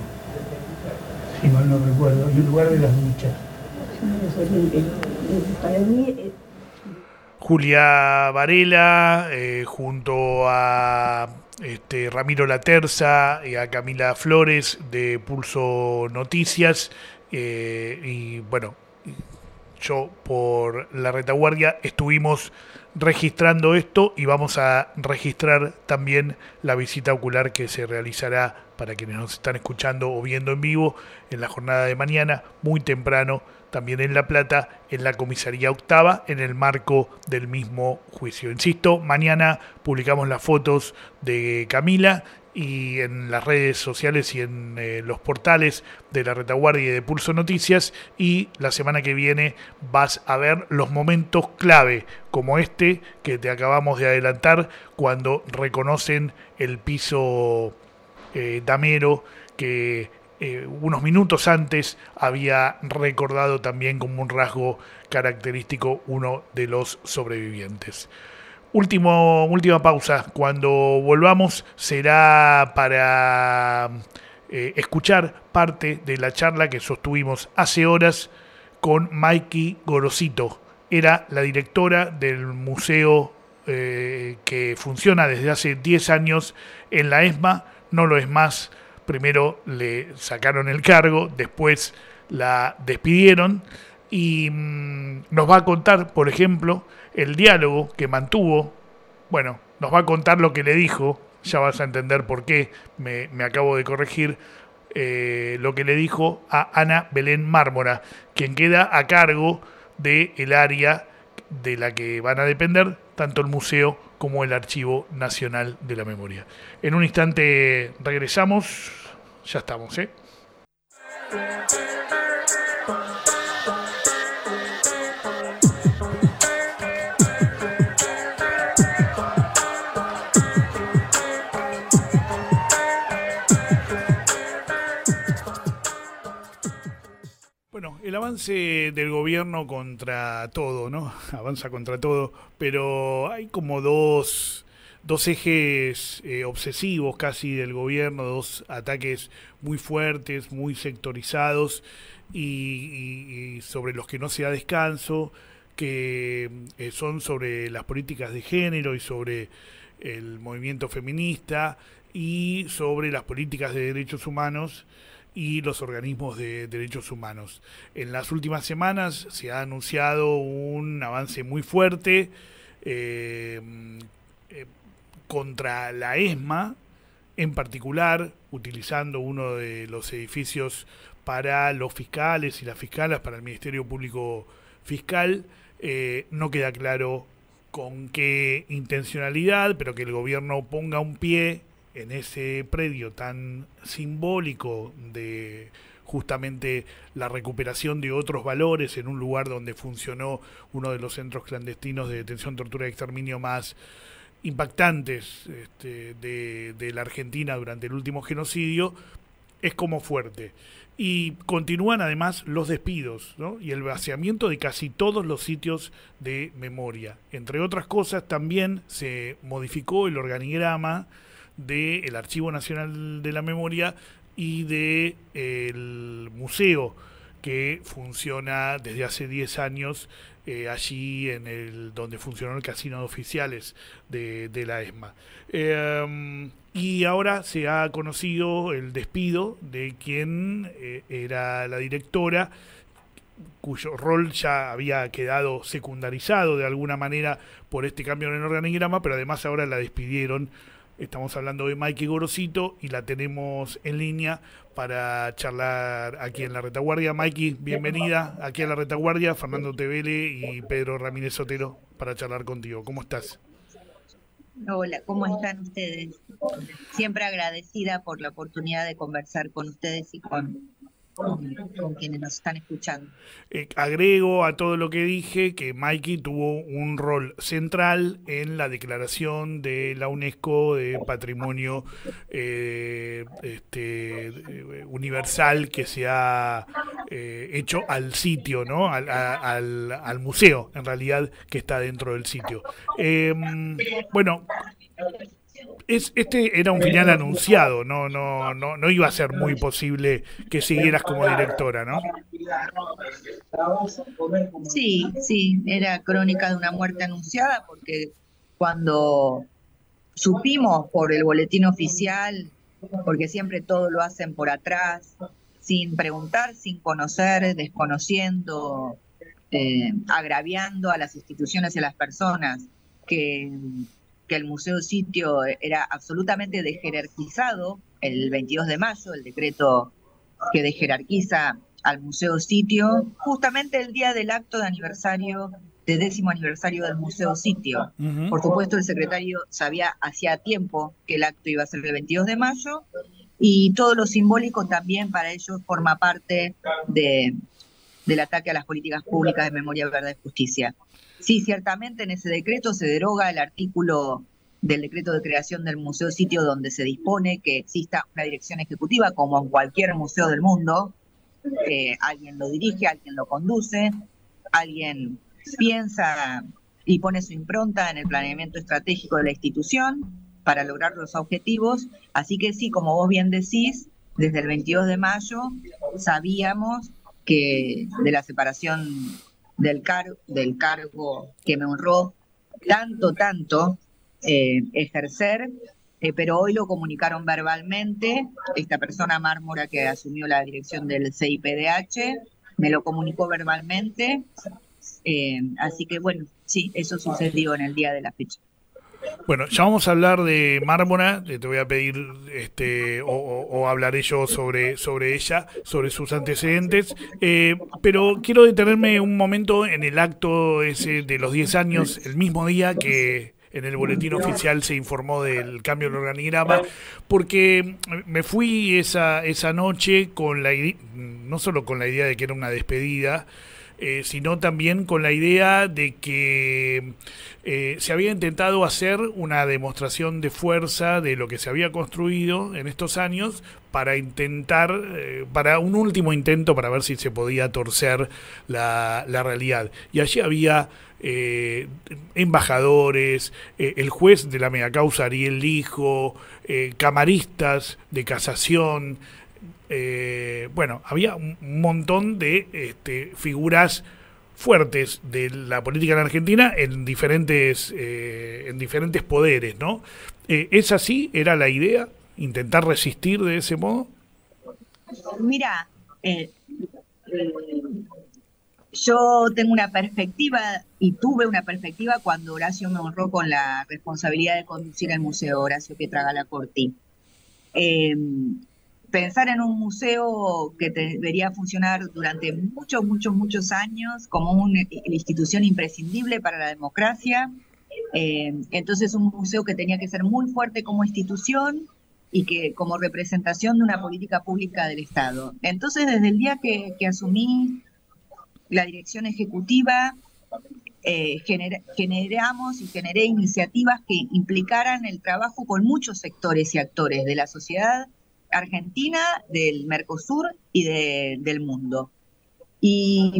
si mal no recuerdo, y el lugar de las duchas. Para mí, Julia Varela, eh, junto a este, Ramiro Laterza y a Camila Flores de Pulso Noticias, eh, y bueno, yo por la retaguardia estuvimos registrando esto y vamos a registrar también la visita ocular que se realizará para quienes nos están escuchando o viendo en vivo en la jornada de mañana, muy temprano, también en La Plata, en la comisaría octava, en el marco del mismo juicio. Insisto, mañana publicamos las fotos de Camila y en las redes sociales y en eh, los portales de La Retaguardia y de Pulso Noticias, y la semana que viene vas a ver los momentos clave como este que te acabamos de adelantar, cuando reconocen el piso eh, damero que eh, unos minutos antes había recordado también como un rasgo característico uno de los sobrevivientes. Último, última pausa. Cuando volvamos será para eh, escuchar parte de la charla que sostuvimos hace horas con Maiki Gorosito. Era la directora del museo eh, que funciona desde hace diez años en la ESMA. No lo es más. Primero le sacaron el cargo, después la despidieron, y mmm, nos va a contar, por ejemplo, el diálogo que mantuvo. Bueno, nos va a contar lo que le dijo, ya vas a entender por qué, me, me acabo de corregir, eh, lo que le dijo a Ana Belén Mármora, quien queda a cargo del área de la que van a depender tanto el museo como el Archivo Nacional de la Memoria. En un instante regresamos, ya estamos, ¿eh? Bueno, el avance del gobierno contra todo, ¿no? Avanza contra todo, pero hay como dos, dos ejes eh, obsesivos casi del gobierno, dos ataques muy fuertes, muy sectorizados y, y, y sobre los que no se da descanso, que eh, son sobre las políticas de género y sobre el movimiento feminista y sobre las políticas de derechos humanos y los organismos de derechos humanos. En las últimas semanas se ha anunciado un avance muy fuerte eh, eh, contra la ESMA, en particular utilizando uno de los edificios para los fiscales y las fiscalas, para el Ministerio Público Fiscal. Eh, no queda claro con qué intencionalidad, pero que el gobierno ponga un pie en ese predio tan simbólico de justamente la recuperación de otros valores en un lugar donde funcionó uno de los centros clandestinos de detención, tortura y exterminio más impactantes este, de, de la Argentina durante el último genocidio, es como fuerte. Y continúan además los despidos, ¿no? Y el vaciamiento de casi todos los sitios de memoria. Entre otras cosas, también se modificó el organigrama del Archivo Nacional de la Memoria y del de museo que funciona desde hace diez años eh, allí en el donde funcionó el casino de oficiales de, de la ESMA. Eh, y ahora se ha conocido el despido de quien eh, era la directora, cuyo rol ya había quedado secundarizado de alguna manera por este cambio en el organigrama, pero además ahora la despidieron. Estamos hablando de Maiki Gorosito y la tenemos en línea para charlar aquí en La Retaguardia. Maiki, bienvenida aquí a La Retaguardia. Fernando Tevele y Pedro Ramírez Sotero para charlar contigo. ¿Cómo estás? Hola, ¿cómo están ustedes? Siempre agradecida por la oportunidad de conversar con ustedes y con, con, con quienes nos están escuchando. Eh, agrego a todo lo que dije que Maiki tuvo un rol central en la declaración de la UNESCO de Patrimonio eh, este, eh, Universal que se ha eh, hecho al sitio, ¿no? Al, a, al, al museo, en realidad, que está dentro del sitio. Eh, bueno... Es, este era un final anunciado, no, no, no, no iba a ser muy posible que siguieras como directora, ¿no? Sí, sí, era crónica de una muerte anunciada, porque cuando supimos por el boletín oficial, porque siempre todo lo hacen por atrás, sin preguntar, sin conocer, desconociendo, eh, agraviando a las instituciones y a las personas, que... que el Museo Sitio era absolutamente desjerarquizado, el veintidós de mayo, el decreto que desjerarquiza al Museo Sitio, justamente el día del acto de aniversario de décimo aniversario del Museo Sitio. Uh-huh. Por supuesto, el secretario sabía hacía tiempo que el acto iba a ser el veintidós de mayo, y todo lo simbólico también para ellos forma parte de, del ataque a las políticas públicas de memoria, verdad y justicia. Sí, ciertamente en ese decreto se deroga el artículo del decreto de creación del Museo Sitio, donde se dispone que exista una dirección ejecutiva, como en cualquier museo del mundo. Eh, alguien lo dirige, alguien lo conduce, alguien piensa y pone su impronta en el planeamiento estratégico de la institución para lograr los objetivos. Así que sí, como vos bien decís, desde el veintidós de mayo sabíamos que de la separación del, car del cargo que me honró tanto, tanto eh, ejercer, eh, pero hoy lo comunicaron verbalmente. Esta persona, Mármora, que asumió la dirección del C I P D H, me lo comunicó verbalmente. Eh, así que bueno, sí, eso sucedió en el día de la fecha. Bueno, ya vamos a hablar de Mármora, te voy a pedir, este, o, o hablaré yo sobre, sobre ella, sobre sus antecedentes, eh, pero quiero detenerme un momento en el acto ese de los diez años, el mismo día que en el boletín oficial se informó del cambio del organigrama, porque me fui esa, esa noche con la idea, no solo con la idea de que era una despedida, Eh, sino también con la idea de que eh, se había intentado hacer una demostración de fuerza de lo que se había construido en estos años para intentar, eh, para un último intento para ver si se podía torcer la, la realidad. Y allí había eh, embajadores, eh, el juez de la megacausa Ariel Lijo, eh, camaristas de casación. Eh, bueno, había un montón de este, figuras fuertes de la política en Argentina en diferentes eh, en diferentes poderes, ¿no? Eh, ¿Es así? ¿Era la idea? ¿Intentar resistir de ese modo? Mira, eh, eh, yo tengo una perspectiva, y tuve una perspectiva cuando Horacio me honró con la responsabilidad de conducir el museo, Horacio Pietragala Corti. Eh, Pensar en un museo que debería funcionar durante muchos, muchos, muchos años como una institución imprescindible para la democracia. Eh, entonces un museo que tenía que ser muy fuerte como institución y que como representación de una política pública del Estado. Entonces desde el día que, que asumí la dirección ejecutiva, eh, gener, generamos y generé iniciativas que implicaran el trabajo con muchos sectores y actores de la sociedad argentina, del Mercosur y de, del mundo. Y,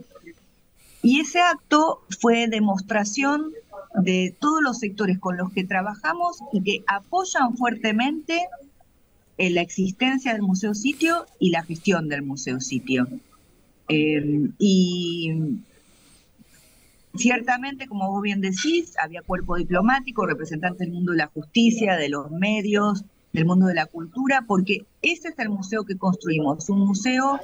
y ese acto fue demostración de todos los sectores con los que trabajamos y que apoyan fuertemente en la existencia del Museo Sitio y la gestión del Museo Sitio. Eh, y ciertamente, como vos bien decís, había cuerpo diplomático, representantes del mundo de la justicia, de los medios, del mundo de la cultura, porque ese es el museo que construimos, un museo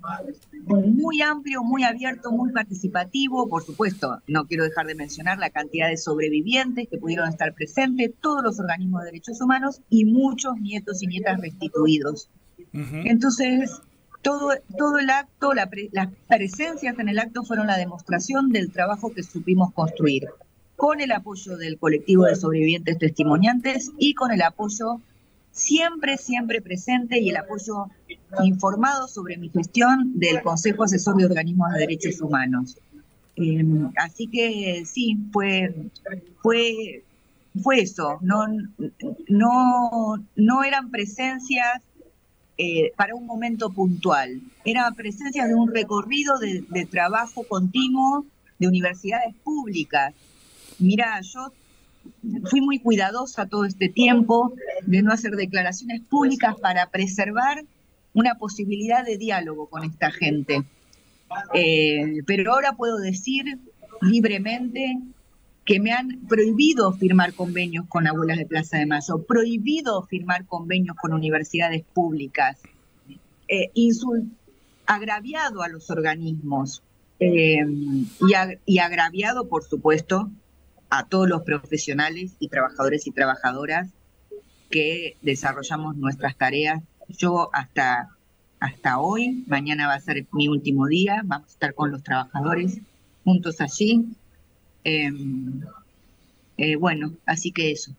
muy amplio, muy abierto, muy participativo. Por supuesto, no quiero dejar de mencionar la cantidad de sobrevivientes que pudieron estar presentes, todos los organismos de derechos humanos y muchos nietos y nietas restituidos. Uh-huh. Entonces, todo, todo el acto, la pre, las presencias en el acto fueron la demostración del trabajo que supimos construir, con el apoyo del colectivo de sobrevivientes testimoniantes y con el apoyo siempre, siempre presente y el apoyo informado sobre mi gestión del Consejo Asesor de Organismos de Derechos Humanos. Eh, así que sí, fue, fue, fue eso. No, no, no eran presencias eh, para un momento puntual, eran presencias de un recorrido de, de trabajo continuo de universidades públicas. Mira, yo fui muy cuidadosa todo este tiempo de no hacer declaraciones públicas para preservar una posibilidad de diálogo con esta gente. Eh, pero ahora puedo decir libremente que me han prohibido firmar convenios con Abuelas de Plaza de Mayo, prohibido firmar convenios con universidades públicas, eh, insult, agraviado a los organismos eh, y, ag y agraviado, por supuesto, a todos los profesionales y trabajadores y trabajadoras que desarrollamos nuestras tareas. Yo hasta, hasta hoy, mañana va a ser mi último día, vamos a estar con los trabajadores juntos allí, Eh, eh, bueno, así que eso.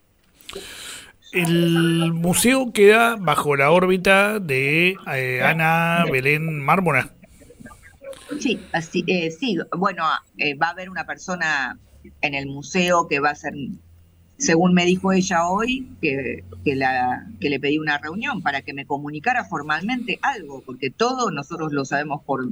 El museo queda bajo la órbita de eh, Ana Belén Mármora. Sí, así, eh, sí, bueno, eh, va a haber una persona en el museo que va a ser, según me dijo ella hoy, que, que, la, que le pedí una reunión para que me comunicara formalmente algo, porque todo nosotros lo sabemos por,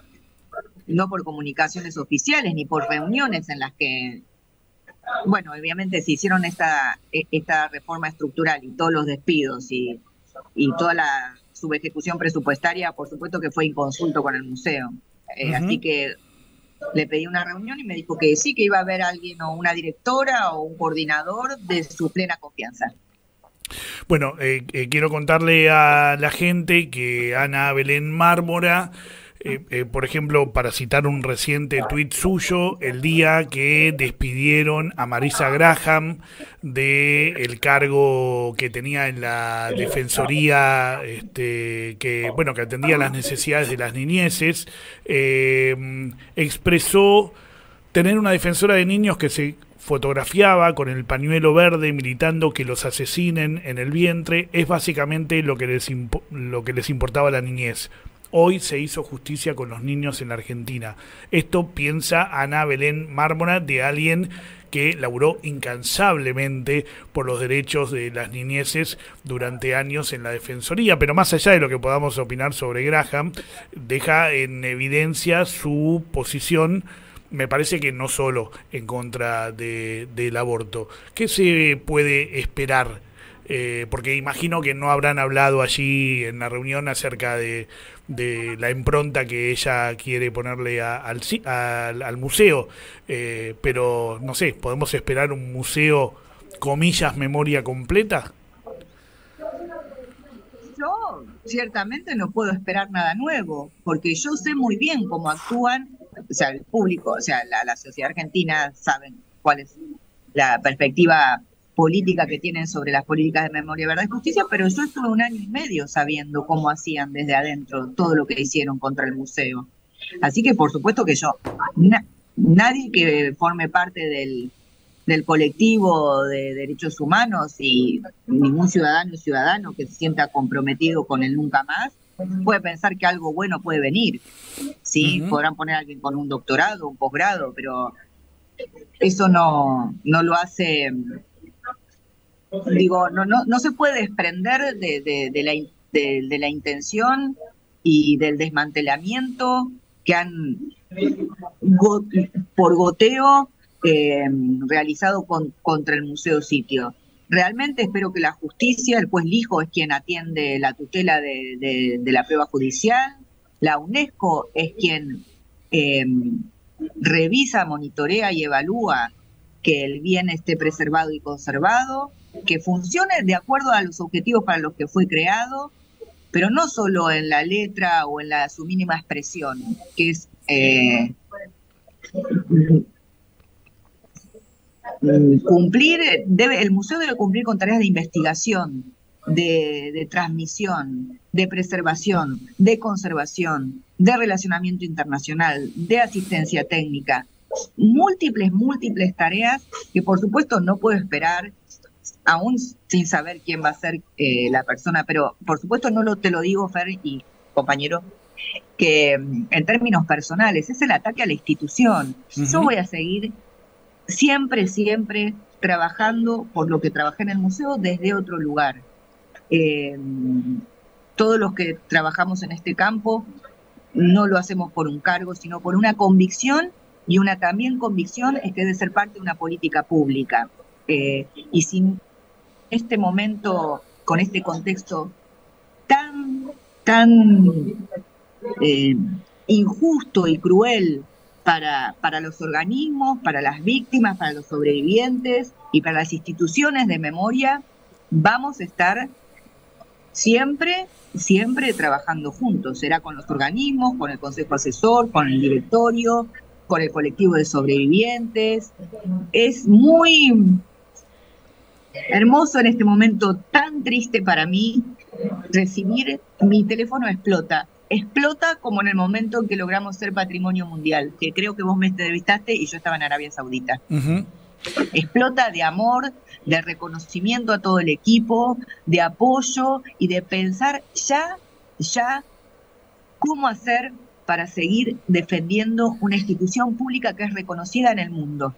no por comunicaciones oficiales ni por reuniones en las que, bueno, obviamente se hicieron esta, esta reforma estructural y todos los despidos y, y toda la subejecución presupuestaria, por supuesto que fue en consulto con el museo. Eh, uh-huh. Así que le pedí una reunión y me dijo que sí, que iba a haber alguien o una directora o un coordinador de su plena confianza. Bueno, eh, eh, quiero contarle a la gente que Ana Belén Mármora, eh, eh, por ejemplo, para citar un reciente tuit suyo, el día que despidieron a Marisa Graham del cargo que tenía en la Defensoría, este, que bueno, que atendía las necesidades de las niñeces, eh, expresó tener una defensora de niños que se fotografiaba con el pañuelo verde militando que los asesinen en el vientre, es básicamente lo que les impo- lo que les importaba a la niñez. Hoy se hizo justicia con los niños en la Argentina. Esto piensa Ana Belén Mármora, de alguien que laburó incansablemente por los derechos de las niñeces durante años en la Defensoría. Pero más allá de lo que podamos opinar sobre Graham, deja en evidencia su posición, me parece que no solo en contra de, del aborto. ¿Qué se puede esperar? Eh, porque imagino que no habrán hablado allí en la reunión acerca de, de la impronta que ella quiere ponerle a, al, al, al museo, eh, pero no sé, ¿podemos esperar un museo, comillas, memoria completa? Yo ciertamente no puedo esperar nada nuevo, porque yo sé muy bien cómo actúan, o sea, el público, o sea, la, la sociedad argentina saben cuál es la perspectiva política que tienen sobre las políticas de memoria, verdad y justicia, pero yo estuve un año y medio sabiendo cómo hacían desde adentro todo lo que hicieron contra el museo. Así que por supuesto que yo, na, nadie que forme parte del, del colectivo de derechos humanos y ningún ciudadano y ciudadano que se sienta comprometido con el nunca más, puede pensar que algo bueno puede venir. Sí, uh-huh. Podrán poner a alguien con un doctorado, un posgrado, pero eso no, no lo hace... Digo, no, no, no se puede desprender de, de, de, la, de, de la intención y del desmantelamiento que han go, por goteo eh, realizado con, contra el Museo Sitio. Realmente espero que la justicia, el juez Lijo es quien atiende la tutela de, de, de la prueba judicial, la UNESCO es quien eh, revisa, monitorea y evalúa que el bien esté preservado y conservado, que funcione de acuerdo a los objetivos para los que fue creado, pero no solo en la letra o en la su mínima expresión, que es eh, cumplir, debe, el museo debe cumplir con tareas de investigación, de, de transmisión, de preservación, de conservación, de relacionamiento internacional, de asistencia técnica, múltiples, múltiples tareas que por supuesto no puedo esperar aún sin saber quién va a ser eh, la persona, pero por supuesto no lo, te lo digo, Fer y compañero, que en términos personales es el ataque a la institución. Uh-huh. Yo voy a seguir siempre, siempre trabajando por lo que trabajé en el museo desde otro lugar. Eh, todos los que trabajamos en este campo no lo hacemos por un cargo, sino por una convicción, y una también convicción es que debe ser parte de una política pública. Eh, y sin este momento, con este contexto tan, tan eh, injusto y cruel para, para los organismos, para las víctimas, para los sobrevivientes y para las instituciones de memoria, vamos a estar siempre, siempre trabajando juntos. Será con los organismos, con el consejo asesor, con el directorio, con el colectivo de sobrevivientes. Es muy hermoso en este momento tan triste para mí recibir, mi teléfono explota, explota como en el momento en que logramos ser patrimonio mundial, que creo que vos me entrevistaste y yo estaba en Arabia Saudita. Uh-huh. Explota de amor, de reconocimiento a todo el equipo, de apoyo y de pensar ya, ya, cómo hacer para seguir defendiendo una institución pública que es reconocida en el mundo.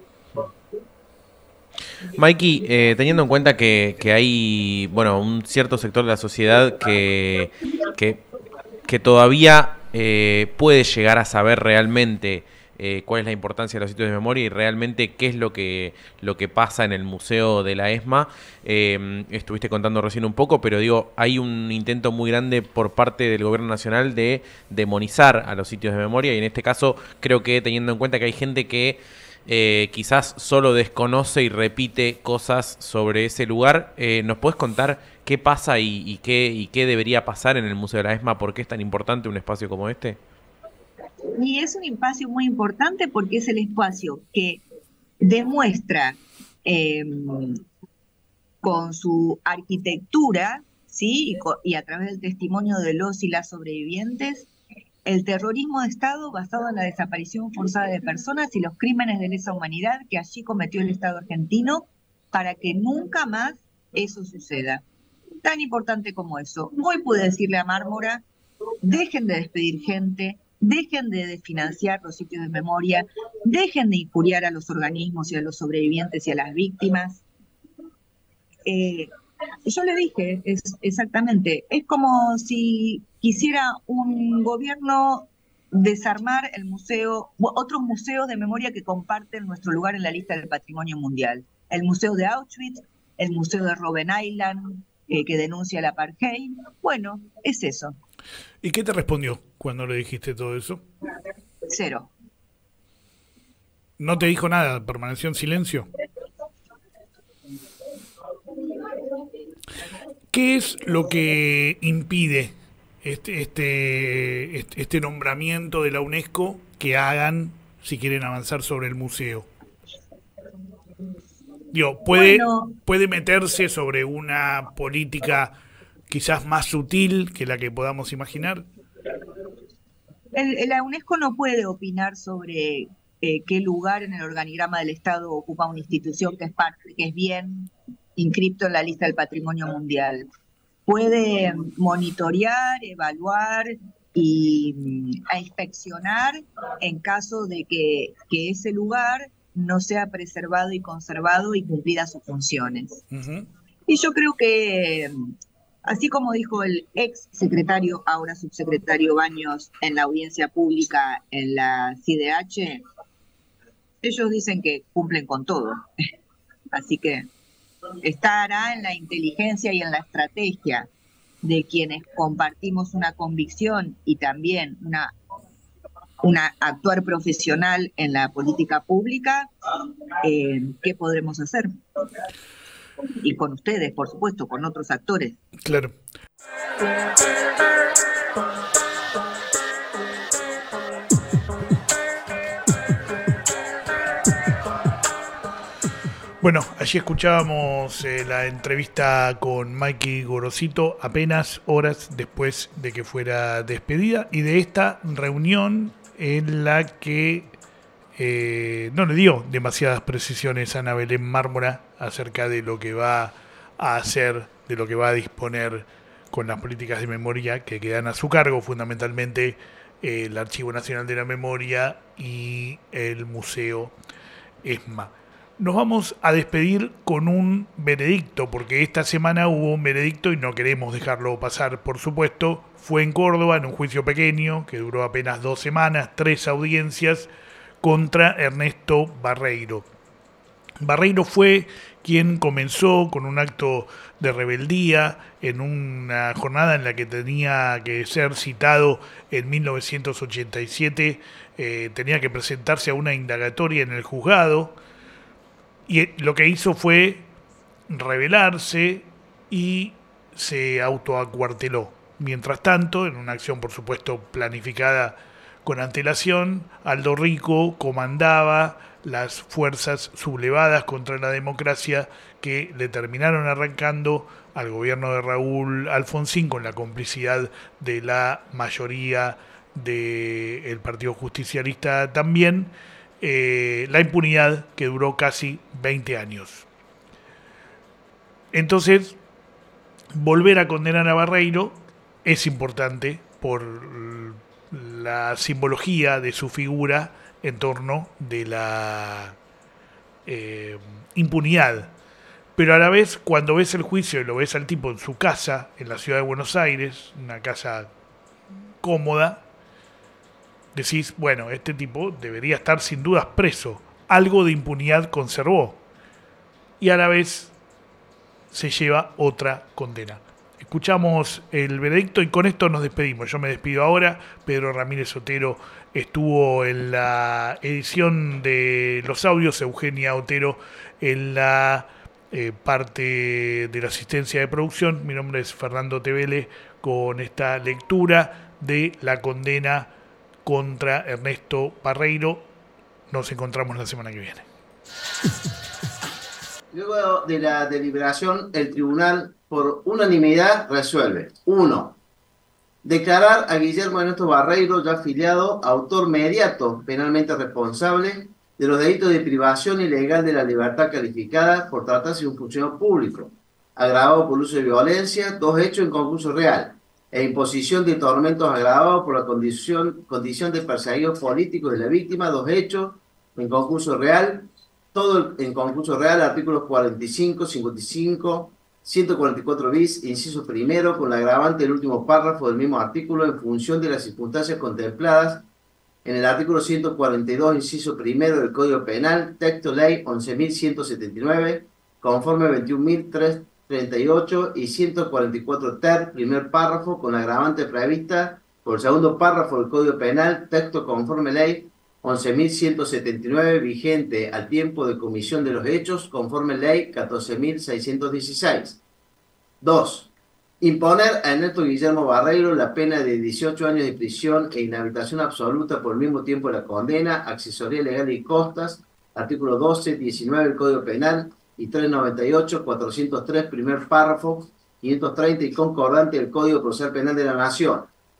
Maiki, eh, teniendo en cuenta que, que hay, bueno, un cierto sector de la sociedad que, que, que todavía eh, puede llegar a saber realmente eh, cuál es la importancia de los sitios de memoria y realmente qué es lo que, lo que pasa en el Museo de la ESMA, eh, estuviste contando recién un poco, pero digo, hay un intento muy grande por parte del gobierno nacional de demonizar a los sitios de memoria y en este caso creo que teniendo en cuenta que hay gente que Eh, quizás solo desconoce y repite cosas sobre ese lugar. Eh, ¿Nos podés contar qué pasa y, y, qué, y qué debería pasar en el Museo de la ESMA? ¿Por qué es tan importante un espacio como este? Y es un espacio muy importante porque es el espacio que demuestra eh, con su arquitectura, ¿sí? y, co- y a través del testimonio de los y las sobrevivientes, el terrorismo de Estado basado en la desaparición forzada de personas y los crímenes de lesa humanidad que allí cometió el Estado argentino para que nunca más eso suceda. Tan importante como eso. Hoy pude decirle a Mármora, dejen de despedir gente, dejen de desfinanciar los sitios de memoria, dejen de injuriar a los organismos y a los sobrevivientes y a las víctimas. Eh, Yo le dije, es, exactamente, es como si quisiera un gobierno desarmar el museo, otros museos de memoria que comparten nuestro lugar en la lista del patrimonio mundial. El Museo de Auschwitz, el Museo de Robben Island, eh, que denuncia el apartheid. Bueno, es eso. ¿Y qué te respondió cuando le dijiste todo eso? Cero. ¿No te dijo nada? ¿Permaneció en silencio? ¿Qué es lo que impide este, este, este, este nombramiento de la UNESCO que hagan si quieren avanzar sobre el museo? Digo, ¿puede, Bueno. puede meterse sobre una política quizás más sutil que la que podamos imaginar? El, el- la UNESCO no puede opinar sobre eh, qué lugar en el organigrama del Estado ocupa una institución que es parte, que es bien inscripto en la lista del patrimonio mundial. Puede monitorear, evaluar y mm, a inspeccionar en caso de que, que ese lugar no sea preservado y conservado y cumplidas sus funciones. Uh-huh. Y yo creo que, así como dijo el ex secretario, ahora subsecretario Baños, en la audiencia pública en la C I D H, ellos dicen que cumplen con todo. Así que estará en la inteligencia y en la estrategia de quienes compartimos una convicción y también una, una actuar profesional en la política pública, eh, ¿qué podremos hacer? Y con ustedes, por supuesto, con otros actores. Claro. Bueno, allí escuchábamos eh, la entrevista con Maiki Gorosito apenas horas después de que fuera despedida y de esta reunión en la que eh, no le dio demasiadas precisiones a Ana Belén Mármora acerca de lo que va a hacer, de lo que va a disponer con las políticas de memoria que quedan a su cargo, fundamentalmente eh, el Archivo Nacional de la Memoria y el Museo ESMA. Nos vamos a despedir con un veredicto, porque esta semana hubo un veredicto y no queremos dejarlo pasar, por supuesto. Fue en Córdoba, en un juicio pequeño, que duró apenas dos semanas, tres audiencias, contra Ernesto Barreiro. Barreiro fue quien comenzó con un acto de rebeldía en una jornada en la que tenía que ser citado en mil novecientos ochenta y siete, eh, tenía que presentarse a una indagatoria en el juzgado, y lo que hizo fue rebelarse y se autoacuarteló. Mientras tanto, en una acción por supuesto planificada Con antelación, Aldo Rico comandaba las fuerzas sublevadas contra la democracia que le terminaron arrancando al gobierno de Raúl Alfonsín, con la complicidad de la mayoría del Partido Justicialista también, eh, la impunidad que duró casi veinte años. Entonces, volver a condenar a Barreiro es importante por la simbología de su figura en torno de la eh, impunidad. Pero a la vez, cuando ves el juicio y lo ves al tipo en su casa, en la ciudad de Buenos Aires, una casa cómoda, decís, bueno, este tipo debería estar sin dudas preso. Algo de impunidad conservó. Y a la vez se lleva otra condena. Escuchamos el veredicto y con esto nos despedimos. Yo me despido ahora. Pedro Ramírez Otero estuvo en la edición de los audios, Eugenia Otero en la eh, parte de la asistencia de producción. Mi nombre es Fernando Tevele con esta lectura de la condena contra Ernesto Barreiro. Nos encontramos la semana que viene. Luego de la deliberación, el tribunal por unanimidad resuelve: uno. Declarar a Guillermo Ernesto Barreiro, ya afiliado, autor mediato penalmente responsable de los delitos de privación ilegal de la libertad calificada por tratarse de un funcionario público, agravado por uso de violencia, dos hechos en concurso real, e imposición de tormentos agravados por la condición, condición de perseguidos políticos de la víctima, dos hechos en concurso real, todo en concurso real, artículos cuarenta y cinco, cincuenta y cinco, ciento cuarenta y cuatro bis, inciso primero, con la agravante del último párrafo del mismo artículo en función de las circunstancias contempladas en el artículo ciento cuarenta y dos, inciso primero del Código Penal, texto ley once mil ciento setenta y nueve, conforme veintiún mil trescientos treinta y ocho y ciento cuarenta y cuatro ter, primer párrafo, con la agravante prevista por el segundo párrafo del Código Penal, texto conforme ley once mil ciento setenta y nueve, vigente al tiempo de comisión de los hechos, conforme ley catorce mil seiscientos dieciséis. dos. Imponer a Ernesto Guillermo Barreiro la pena de dieciocho años de prisión e inhabilitación absoluta por el mismo tiempo de la condena, accesoría legal y costas, artículo doce, diecinueve del Código Penal y trescientos noventa y ocho, cuatrocientos tres, primer párrafo, quinientos treinta y concordante del Código Procesal Penal de la Nación.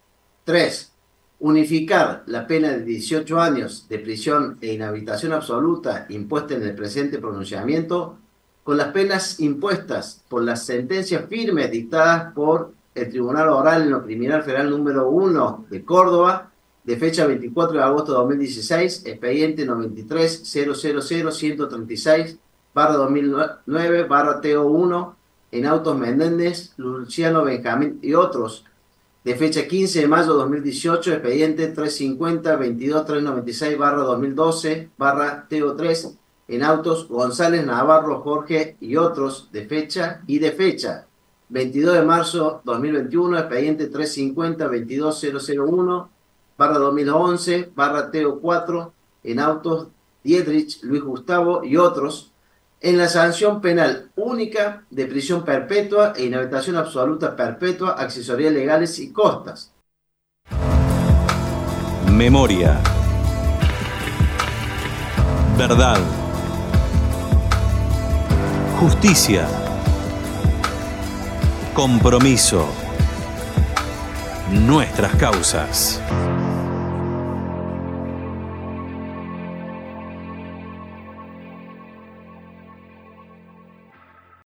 tres. Unificar la pena de dieciocho años de prisión e inhabilitación absoluta impuesta en el presente pronunciamiento con las penas impuestas por las sentencias firmes dictadas por el Tribunal Oral en lo Criminal Federal número uno de Córdoba, de fecha veinticuatro de agosto de dos mil dieciséis, expediente noventa y tres mil ciento treinta y seis barra dos mil nueve barra T O uno, en autos Menéndez, Luciano Benjamín y otros, de fecha quince de mayo de dos mil dieciocho, expediente trescientos cincuenta veintidós mil trescientos noventa y seis barra dos mil doce barra T O tres, en autos González, Navarro, Jorge y otros, de fecha y de fecha veintidós de marzo de dos mil veintiuno, expediente trescientos cincuenta veintidós mil uno barra dos mil once barra T O cuatro, en autos Dietrich, Luis Gustavo y otros, en la sanción penal única de prisión perpetua e inhabilitación absoluta perpetua, accesorías legales y costas. Memoria. Verdad. Justicia. Compromiso. Nuestras causas.